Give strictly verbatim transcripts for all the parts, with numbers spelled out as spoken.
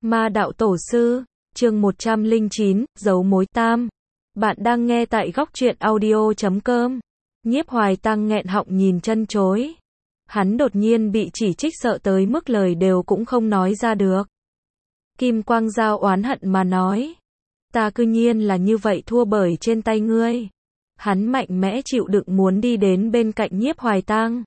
Ma đạo tổ sư, chương một trăm lẻ chín, dấu mối tam. Bạn đang nghe tại góc truyện audio chấm com. Nhiếp Hoài Tăng nghẹn họng nhìn chân chối. Hắn đột nhiên bị chỉ trích sợ tới mức lời đều cũng không nói ra được. Kim Quang Dao oán hận mà nói. Ta cư nhiên là như vậy thua bởi trên tay ngươi. Hắn mạnh mẽ chịu đựng muốn đi đến bên cạnh Nhiếp Hoài Tăng.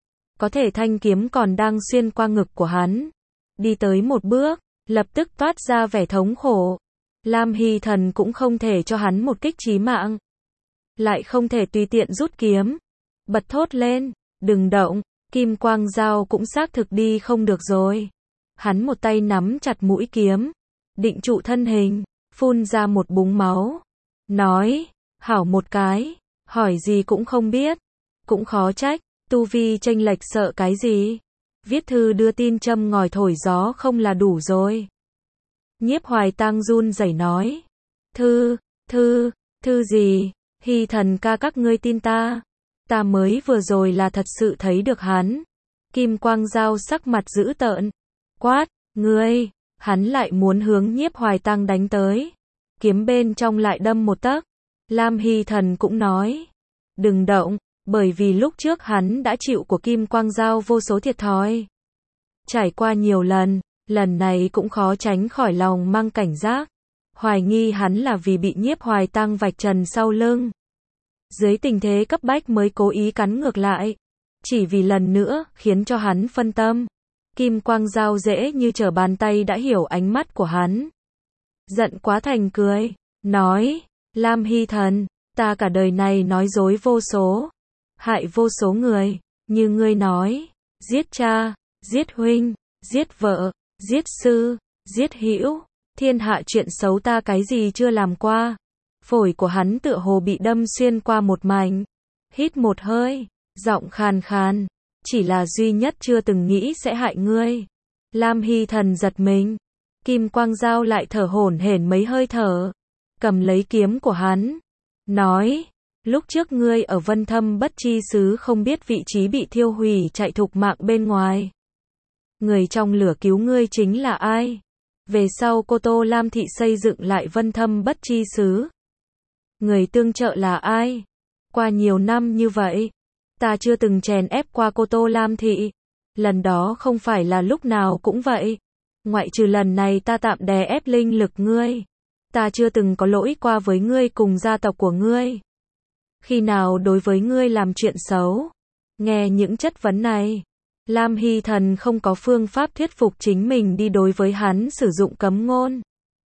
Có thể thanh kiếm còn đang xuyên qua ngực của hắn. Đi tới một bước, lập tức toát ra vẻ thống khổ. Lam Hy Thần cũng không thể cho hắn một kích chí mạng. Lại không thể tùy tiện rút kiếm. Bật thốt lên, đừng động, Kim Quang Dao cũng xác thực đi không được rồi. Hắn một tay nắm chặt mũi kiếm, định trụ thân hình, phun ra một búng máu. Nói, hảo một cái, hỏi gì cũng không biết. Cũng khó trách, tu vi chênh lệch sợ cái gì. Viết thư đưa tin châm ngòi thổi gió không là đủ rồi. Nhiếp Hoài Tăng run rẩy nói. Thư, thư, thư gì? Hy Thần ca các ngươi tin ta. Ta mới vừa rồi là thật sự thấy được hắn. Kim Quang Dao sắc mặt dữ tợn. Quát, ngươi, hắn lại muốn hướng Nhiếp Hoài Tăng đánh tới. Kiếm bên trong lại đâm một tấc. Lam Hy Thần cũng nói. Đừng động. Bởi vì lúc trước hắn đã chịu của Kim Quang Dao vô số thiệt thòi. Trải qua nhiều lần, lần này cũng khó tránh khỏi lòng mang cảnh giác. Hoài nghi hắn là vì bị Nhiếp Hoài Tăng vạch trần sau lưng. Dưới tình thế cấp bách mới cố ý cắn ngược lại. Chỉ vì lần nữa, khiến cho hắn phân tâm. Kim Quang Dao dễ như trở bàn tay đã hiểu ánh mắt của hắn. Giận quá thành cười, nói, Lam Hy Thần, ta cả đời này nói dối vô số. Hại vô số người, như ngươi nói, giết cha, giết huynh, giết vợ, giết sư, giết hữu, thiên hạ chuyện xấu ta cái gì chưa làm qua. Phổi của hắn tựa hồ bị đâm xuyên qua một mảnh. Hít một hơi, giọng khàn khàn, chỉ là duy nhất chưa từng nghĩ sẽ hại ngươi. Lam Hy Thần giật mình, Kim Quang Dao lại thở hổn hển mấy hơi thở, cầm lấy kiếm của hắn, nói, lúc trước ngươi ở Vân Thâm Bất Chi Xứ không biết vị trí bị thiêu hủy chạy thục mạng bên ngoài. Người trong lửa cứu ngươi chính là ai? Về sau Cô Tô Lam Thị xây dựng lại Vân Thâm Bất Chi Xứ. Người tương trợ là ai? Qua nhiều năm như vậy, ta chưa từng chèn ép qua Cô Tô Lam Thị. Lần đó không phải là lúc nào cũng vậy. Ngoại trừ lần này ta tạm đè ép linh lực ngươi. Ta chưa từng có lỗi qua với ngươi cùng gia tộc của ngươi. Khi nào đối với ngươi làm chuyện xấu? Nghe những chất vấn này, Lam Hy Thần không có phương pháp thuyết phục chính mình đi đối với hắn sử dụng cấm ngôn.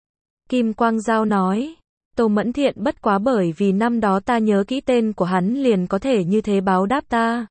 Kim Quang Dao nói, Tô Mẫn Thiện bất quá bởi vì năm đó ta nhớ kỹ tên của hắn liền có thể như thế báo đáp ta.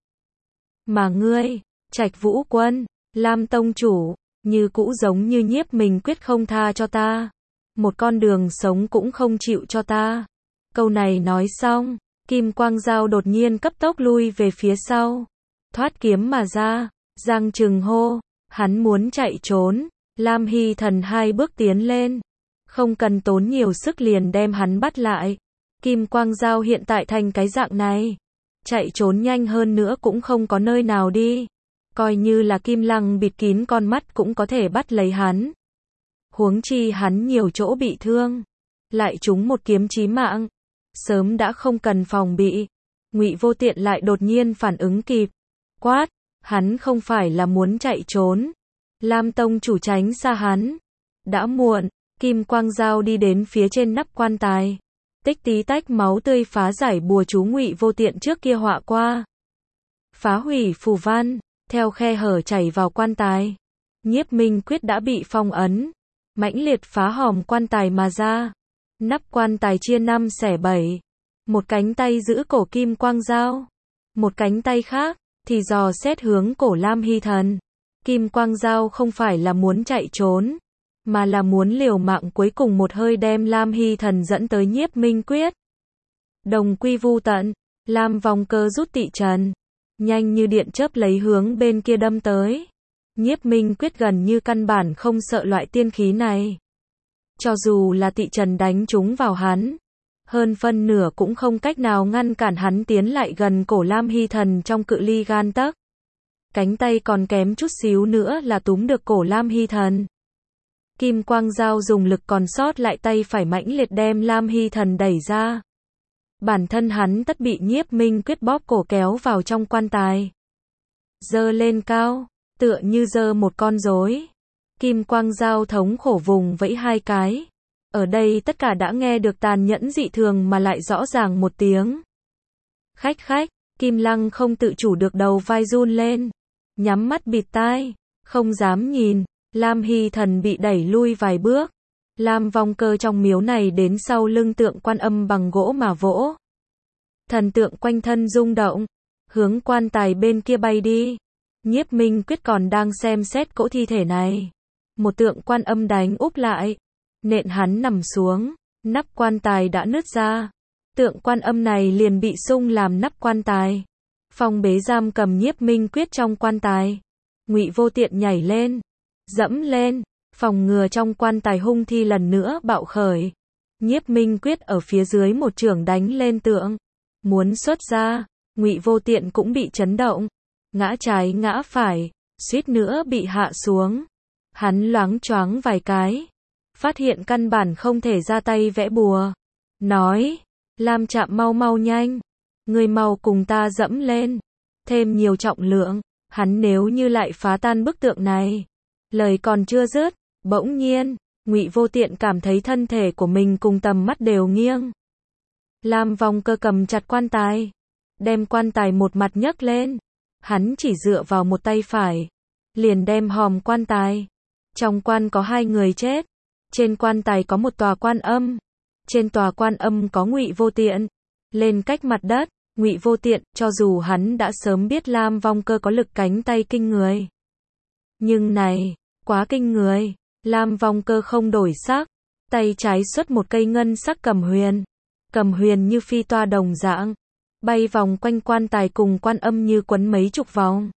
Mà ngươi, Trạch Vũ Quân, Lam Tông Chủ, như cũ giống như Nhiếp mình quyết không tha cho ta. Một con đường sống cũng không chịu cho ta. Câu này nói xong, Kim Quang Dao đột nhiên cấp tốc lui về phía sau. Thoát kiếm mà ra, giang trừng hô, hắn muốn chạy trốn. Lam Hy Thần hai bước tiến lên. Không cần tốn nhiều sức liền đem hắn bắt lại. Kim Quang Dao hiện tại thành cái dạng này. Chạy trốn nhanh hơn nữa cũng không có nơi nào đi. Coi như là Kim Lăng bịt kín con mắt cũng có thể bắt lấy hắn. Huống chi hắn nhiều chỗ bị thương. Lại trúng một kiếm chí mạng. Sớm đã không cần phòng bị. Ngụy Vô Tiện lại đột nhiên phản ứng kịp. Quát, hắn không phải là muốn chạy trốn. Lam Tông Chủ tránh xa hắn. Đã muộn, Kim Quang Dao đi đến phía trên nắp quan tài. Tích tí tách máu tươi phá giải bùa chú Ngụy Vô Tiện trước kia họa qua. Phá hủy phù văn, theo khe hở chảy vào quan tài. Nhiếp Minh Quyết đã bị phong ấn. Mãnh liệt phá hòm quan tài mà ra. Nắp quan tài chia năm xẻ bảy. Một cánh tay giữ cổ Kim Quang Dao. Một cánh tay khác, thì dò xét hướng cổ Lam Hy Thần. Kim Quang Dao không phải là muốn chạy trốn, mà là muốn liều mạng cuối cùng một hơi đem Lam Hy Thần dẫn tới Nhiếp Minh Quyết. Đồng quy vu tận, Lam Vong Cơ rút tị trần. Nhanh như điện chớp lấy hướng bên kia đâm tới. Nhiếp Minh Quyết gần như căn bản không sợ loại tiên khí này. Cho dù là tị trần đánh trúng vào hắn, hơn phân nửa cũng không cách nào ngăn cản hắn tiến lại gần cổ Lam Hy Thần trong cự ly gan tấc. Cánh tay còn kém chút xíu nữa là túm được cổ Lam Hy Thần. Kim quang dao dùng lực còn sót lại tay phải mãnh liệt đem Lam Hy Thần đẩy ra. Bản thân hắn tất bị Nhiếp Minh Quyết bóp cổ kéo vào trong quan tài. Giơ lên cao, tựa như giơ một con rối. Kim quang dao thống khổ vùng vẫy hai cái. Ở đây tất cả đã nghe được tàn nhẫn dị thường mà lại rõ ràng một tiếng. Khách khách, Kim Lăng không tự chủ được đầu vai run lên. Nhắm mắt bịt tai, không dám nhìn. Lam Hy Thần bị đẩy lui vài bước. Lam Vong Cơ trong miếu này đến sau lưng tượng Quan Âm bằng gỗ mà vỗ. Thần tượng quanh thân rung động, hướng quan tài bên kia bay đi. Nhiếp Minh Quyết còn đang xem xét cỗ thi thể này. Một tượng Quan Âm đánh úp lại, nện hắn nằm xuống, nắp quan tài đã nứt ra. Tượng Quan Âm này liền bị sung làm nắp quan tài. Phong bế giam cầm Nhiếp Minh Quyết trong quan tài. Ngụy Vô Tiện nhảy lên, dẫm lên, phòng ngừa trong quan tài hung thi lần nữa bạo khởi. Nhiếp Minh Quyết ở phía dưới một chưởng đánh lên tượng, muốn xuất ra. Ngụy Vô Tiện cũng bị chấn động, ngã trái ngã phải, suýt nữa bị hạ xuống. Hắn loáng choáng vài cái, phát hiện căn bản không thể ra tay vẽ bùa. Nói, Lam Trạm mau mau nhanh, người mau cùng ta dẫm lên, thêm nhiều trọng lượng, hắn nếu như lại phá tan bức tượng này. Lời còn chưa dứt, bỗng nhiên, Ngụy Vô Tiện cảm thấy thân thể của mình cùng tầm mắt đều nghiêng. Lam Vong Cơ cầm chặt quan tài, đem quan tài một mặt nhấc lên. Hắn chỉ dựa vào một tay phải, liền đem hòm quan tài. Trong quan có hai người chết, trên quan tài có một tòa Quan Âm, trên tòa Quan Âm có Ngụy Vô Tiện. Lên cách mặt đất, Ngụy Vô Tiện, cho dù hắn đã sớm biết Lam Vong Cơ có lực cánh tay kinh người, nhưng này, quá kinh người. Lam Vong Cơ không đổi sắc, tay trái xuất một cây ngân sắc cầm huyền. Cầm huyền như phi toa đồng dạng, bay vòng quanh quan tài cùng Quan Âm như quấn mấy chục vòng.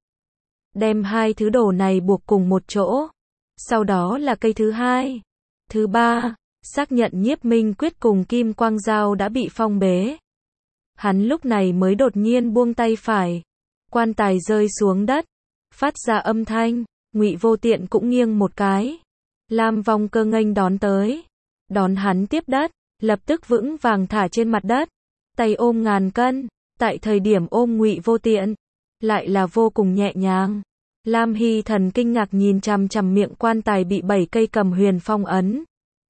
Đem hai thứ đồ này buộc cùng một chỗ. Sau đó là cây thứ hai, thứ ba, xác nhận Nhiếp Minh Quyết cùng Kim Quang Dao đã bị phong bế. Hắn lúc này mới đột nhiên buông tay phải. Quan tài rơi xuống đất, phát ra âm thanh. Ngụy Vô Tiện cũng nghiêng một cái. Lam Vong Cơ nghênh đón tới, đón hắn tiếp đất, lập tức vững vàng thả trên mặt đất, tay ôm ngàn cân. Tại thời điểm ôm Ngụy Vô Tiện, lại là vô cùng nhẹ nhàng. Lam Hy Thần kinh ngạc nhìn chằm chằm miệng quan tài bị bảy cây cầm huyền phong ấn.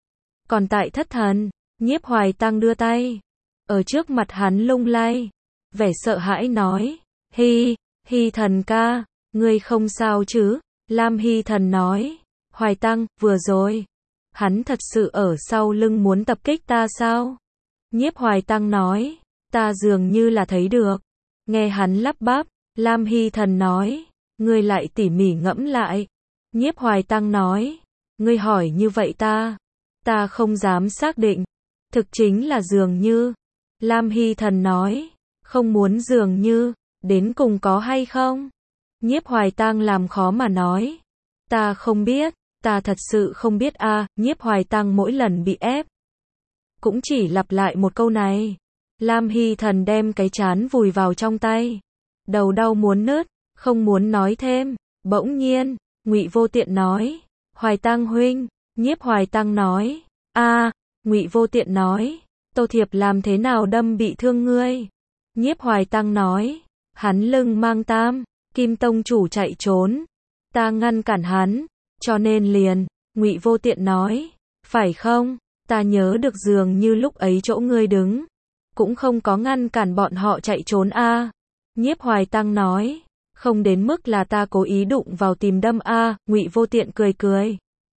Còn tại thất thần, Nhiếp Hoài Tăng đưa tay, ở trước mặt hắn lung lay, vẻ sợ hãi nói, Hy, Hy Thần ca, ngươi không sao chứ? Lam Hy Thần nói, Hoài Tăng, vừa rồi, hắn thật sự ở sau lưng muốn tập kích ta sao? Nhiếp Hoài Tăng nói, ta dường như là thấy được. Nghe hắn lắp bắp, Lam Hy Thần nói, ngươi lại tỉ mỉ ngẫm lại. Nhiếp Hoài Tăng nói, ngươi hỏi như vậy ta, ta không dám xác định. Thực chính là dường như. Lam Hy Thần nói, không muốn dường như, đến cùng có hay không? Nhiếp Hoài Tăng làm khó mà nói, ta không biết, ta thật sự không biết a. À. Nhiếp Hoài Tăng mỗi lần bị ép, cũng chỉ lặp lại một câu này. Lam Hy Thần đem cái trán vùi vào trong tay, đầu đau muốn nứt, không muốn nói thêm. Bỗng nhiên, Ngụy Vô Tiện nói, Hoài Tăng huynh. Nhiếp Hoài Tăng nói, a. À. Ngụy Vô Tiện nói, Tô Thiệp làm thế nào đâm bị thương ngươi? Nhiếp Hoài Tăng nói, hắn lưng mang tam, Kim Tông chủ chạy trốn, ta ngăn cản hắn, cho nên liền. Ngụy Vô Tiện nói, phải không? Ta nhớ được dường như lúc ấy chỗ ngươi đứng, cũng không có ngăn cản bọn họ chạy trốn a. À. Nhiếp Hoài Tăng nói, không đến mức là ta cố ý đụng vào tìm đâm a. À. Ngụy Vô Tiện cười cười,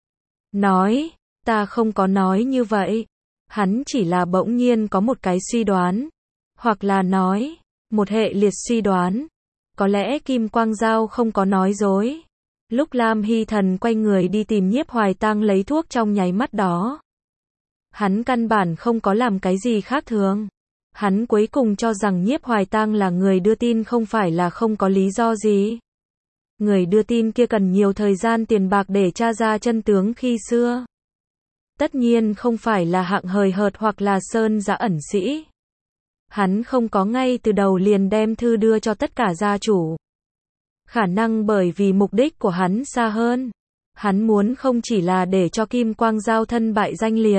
nói, ta không có nói như vậy. Hắn chỉ là bỗng nhiên có một cái suy đoán, hoặc là nói, một hệ liệt suy đoán. Có lẽ Kim Quang Dao không có nói dối. Lúc Lam Hy Thần quay người đi tìm Nhiếp Hoài Tăng lấy thuốc trong nháy mắt đó, hắn căn bản không có làm cái gì khác thường. Hắn cuối cùng cho rằng Nhiếp Hoài Tăng là người đưa tin không phải là không có lý do gì. Người đưa tin kia cần nhiều thời gian tiền bạc để tra ra chân tướng khi xưa. Tất nhiên không phải là hạng hời hợt hoặc là sơn giã ẩn sĩ. Hắn không có ngay từ đầu liền đem thư đưa cho tất cả gia chủ. Khả năng bởi vì mục đích của hắn xa hơn. Hắn muốn không chỉ là để cho Kim Quang Dao thân bại danh liệt.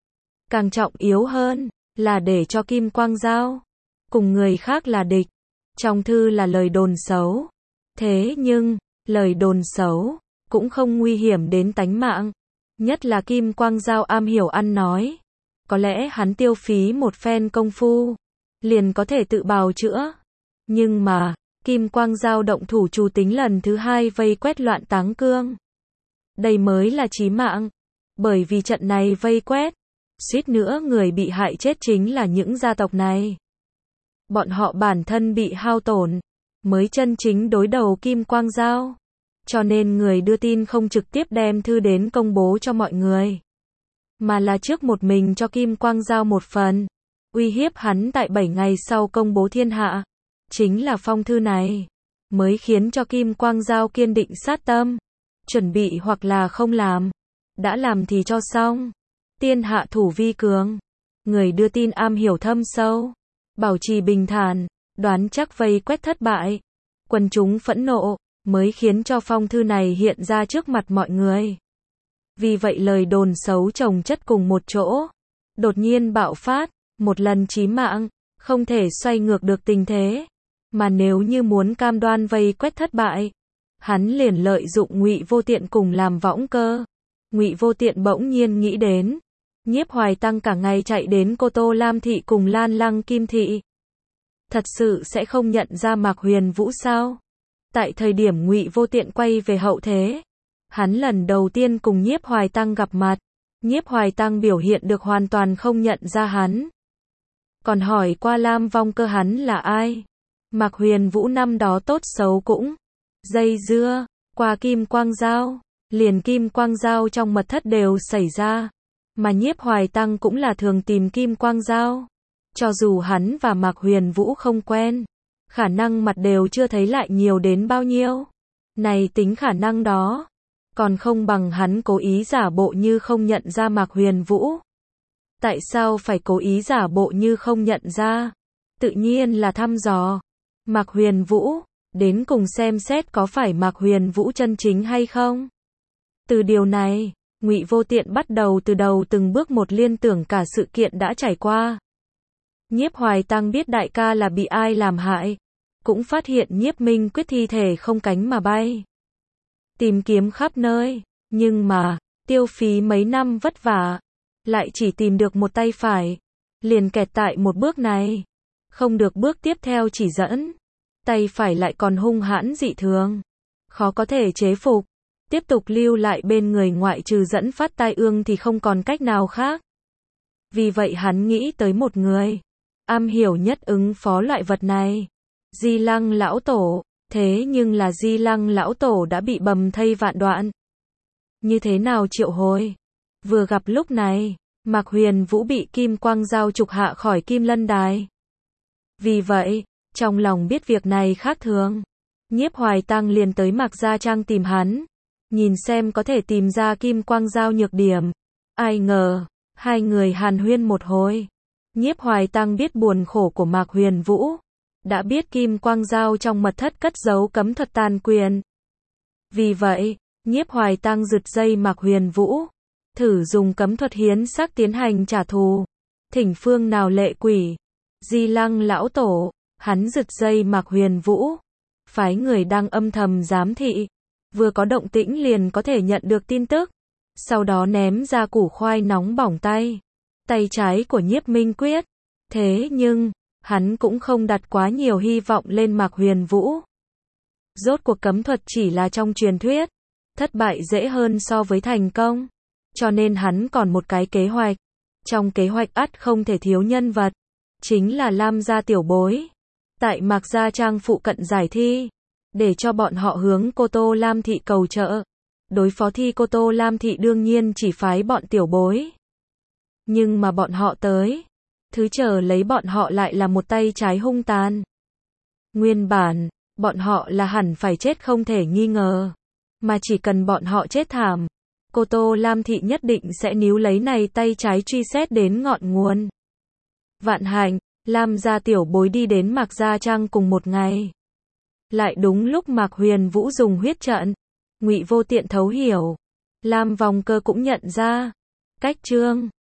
Càng trọng yếu hơn, là để cho Kim Quang Dao cùng người khác là địch. Trong thư là lời đồn xấu. Thế nhưng, lời đồn xấu cũng không nguy hiểm đến tánh mạng. Nhất là Kim Quang Dao am hiểu ăn nói. Có lẽ hắn tiêu phí một phen công phu, liền có thể tự bào chữa. Nhưng mà, Kim Quang Dao động thủ trù tính lần thứ hai vây quét loạn Táng Cương. Đây mới là chí mạng. Bởi vì trận này vây quét, suýt nữa người bị hại chết chính là những gia tộc này. Bọn họ bản thân bị hao tổn, mới chân chính đối đầu Kim Quang Dao. Cho nên người đưa tin không trực tiếp đem thư đến công bố cho mọi người, mà là trước một mình cho Kim Quang Dao một phần, uy hiếp hắn tại bảy ngày sau công bố thiên hạ. Chính là phong thư này, mới khiến cho Kim Quang Dao kiên định sát tâm, chuẩn bị hoặc là không làm. Đã làm thì cho xong. Tiên hạ thủ vi cường. Người đưa tin am hiểu thâm sâu, bảo trì bình thản, đoán chắc vây quét thất bại. Quần chúng phẫn nộ, mới khiến cho phong thư này hiện ra trước mặt mọi người. Vì vậy lời đồn xấu chồng chất cùng một chỗ, đột nhiên bạo phát, một lần chí mạng, không thể xoay ngược được tình thế. Mà nếu như muốn cam đoan vây quét thất bại, hắn liền lợi dụng Ngụy Vô Tiện cùng làm võng cơ. Ngụy Vô Tiện bỗng nhiên nghĩ đến, Nhiếp Hoài Tăng cả ngày chạy đến Cô Tô Lam Thị cùng Lan Lăng Kim Thị. Thật sự sẽ không nhận ra Mạc Huyền Vũ sao? Tại thời điểm Ngụy Vô Tiện quay về hậu thế, hắn lần đầu tiên cùng Nhiếp Hoài Tăng gặp mặt. Nhiếp Hoài Tăng biểu hiện được hoàn toàn không nhận ra hắn. Còn hỏi qua Lam Vong Cơ hắn là ai? Mạc Huyền Vũ năm đó tốt xấu cũng dây dưa qua Kim Quang Dao, liền Kim Quang Dao trong mật thất đều xảy ra, mà Nhiếp Hoài Tăng cũng là thường tìm Kim Quang Dao. Cho dù hắn và Mạc Huyền Vũ không quen, khả năng mặt đều chưa thấy lại nhiều đến bao nhiêu. Này tính khả năng đó, còn không bằng hắn cố ý giả bộ như không nhận ra Mạc Huyền Vũ. Tại sao phải cố ý giả bộ như không nhận ra? Tự nhiên là thăm dò Mạc Huyền Vũ, đến cùng xem xét có phải Mạc Huyền Vũ chân chính hay không. Từ điều này, Ngụy Vô Tiện bắt đầu từ đầu từng bước một liên tưởng cả sự kiện đã trải qua. Nhiếp Hoài Tăng biết đại ca là bị ai làm hại, cũng phát hiện Nhiếp Minh Quyết thi thể không cánh mà bay. Tìm kiếm khắp nơi, nhưng mà, tiêu phí mấy năm vất vả, lại chỉ tìm được một tay phải, liền kẹt tại một bước này. Không được bước tiếp theo chỉ dẫn, tay phải lại còn hung hãn dị thường, khó có thể chế phục. Tiếp tục lưu lại bên người ngoại trừ dẫn phát tai ương thì không còn cách nào khác. Vì vậy hắn nghĩ tới một người, am hiểu nhất ứng phó loại vật này. Di Lăng lão tổ, thế nhưng là Di Lăng lão tổ đã bị bầm thây vạn đoạn. Như thế nào triệu hồi? Vừa gặp lúc này, Mạc Huyền Vũ bị Kim Quang Dao trục hạ khỏi Kim Lân Đài. Vì vậy, trong lòng biết việc này khác thường, Nhiếp Hoài Tăng liền tới Mạc Gia Trang tìm hắn, nhìn xem có thể tìm ra Kim Quang Dao nhược điểm. Ai ngờ, hai người hàn huyên một hồi. Nhiếp Hoài Tăng biết buồn khổ của Mạc Huyền Vũ, đã biết Kim Quang Dao trong mật thất cất giấu cấm thuật tàn quyền. Vì vậy, Nhiếp Hoài Tăng giật dây Mạc Huyền Vũ, thử dùng cấm thuật hiến xác tiến hành trả thù. Thỉnh phương nào lệ quỷ, Di Lăng lão tổ, hắn giật dây Mạc Huyền Vũ, phái người đang âm thầm giám thị, vừa có động tĩnh liền có thể nhận được tin tức, sau đó ném ra củ khoai nóng bỏng tay, tay trái của Nhiếp Minh Quyết. Thế nhưng, hắn cũng không đặt quá nhiều hy vọng lên Mạc Huyền Vũ. Rốt cuộc cấm thuật chỉ là trong truyền thuyết, thất bại dễ hơn so với thành công, cho nên hắn còn một cái kế hoạch. Trong kế hoạch ắt không thể thiếu nhân vật, chính là Lam gia tiểu bối. Tại Mạc Gia Trang phụ cận giải thi, để cho bọn họ hướng Cô Tô Lam Thị cầu trợ. Đối phó thi Cô Tô Lam Thị đương nhiên chỉ phái bọn tiểu bối. Nhưng mà bọn họ tới, thứ chờ lấy bọn họ lại là một tay trái hung tàn. Nguyên bản, bọn họ là hẳn phải chết không thể nghi ngờ. Mà chỉ cần bọn họ chết thảm, Cô Tô Lam Thị nhất định sẽ níu lấy này tay trái truy xét đến ngọn nguồn. Vạn hạnh, Lam gia tiểu bối đi đến Mạc Gia Trang cùng một ngày. Lại đúng lúc Mạc Huyền Vũ dùng huyết trận, Ngụy Vô Tiện thấu hiểu. Lam Vong Cơ cũng nhận ra. Cách Trương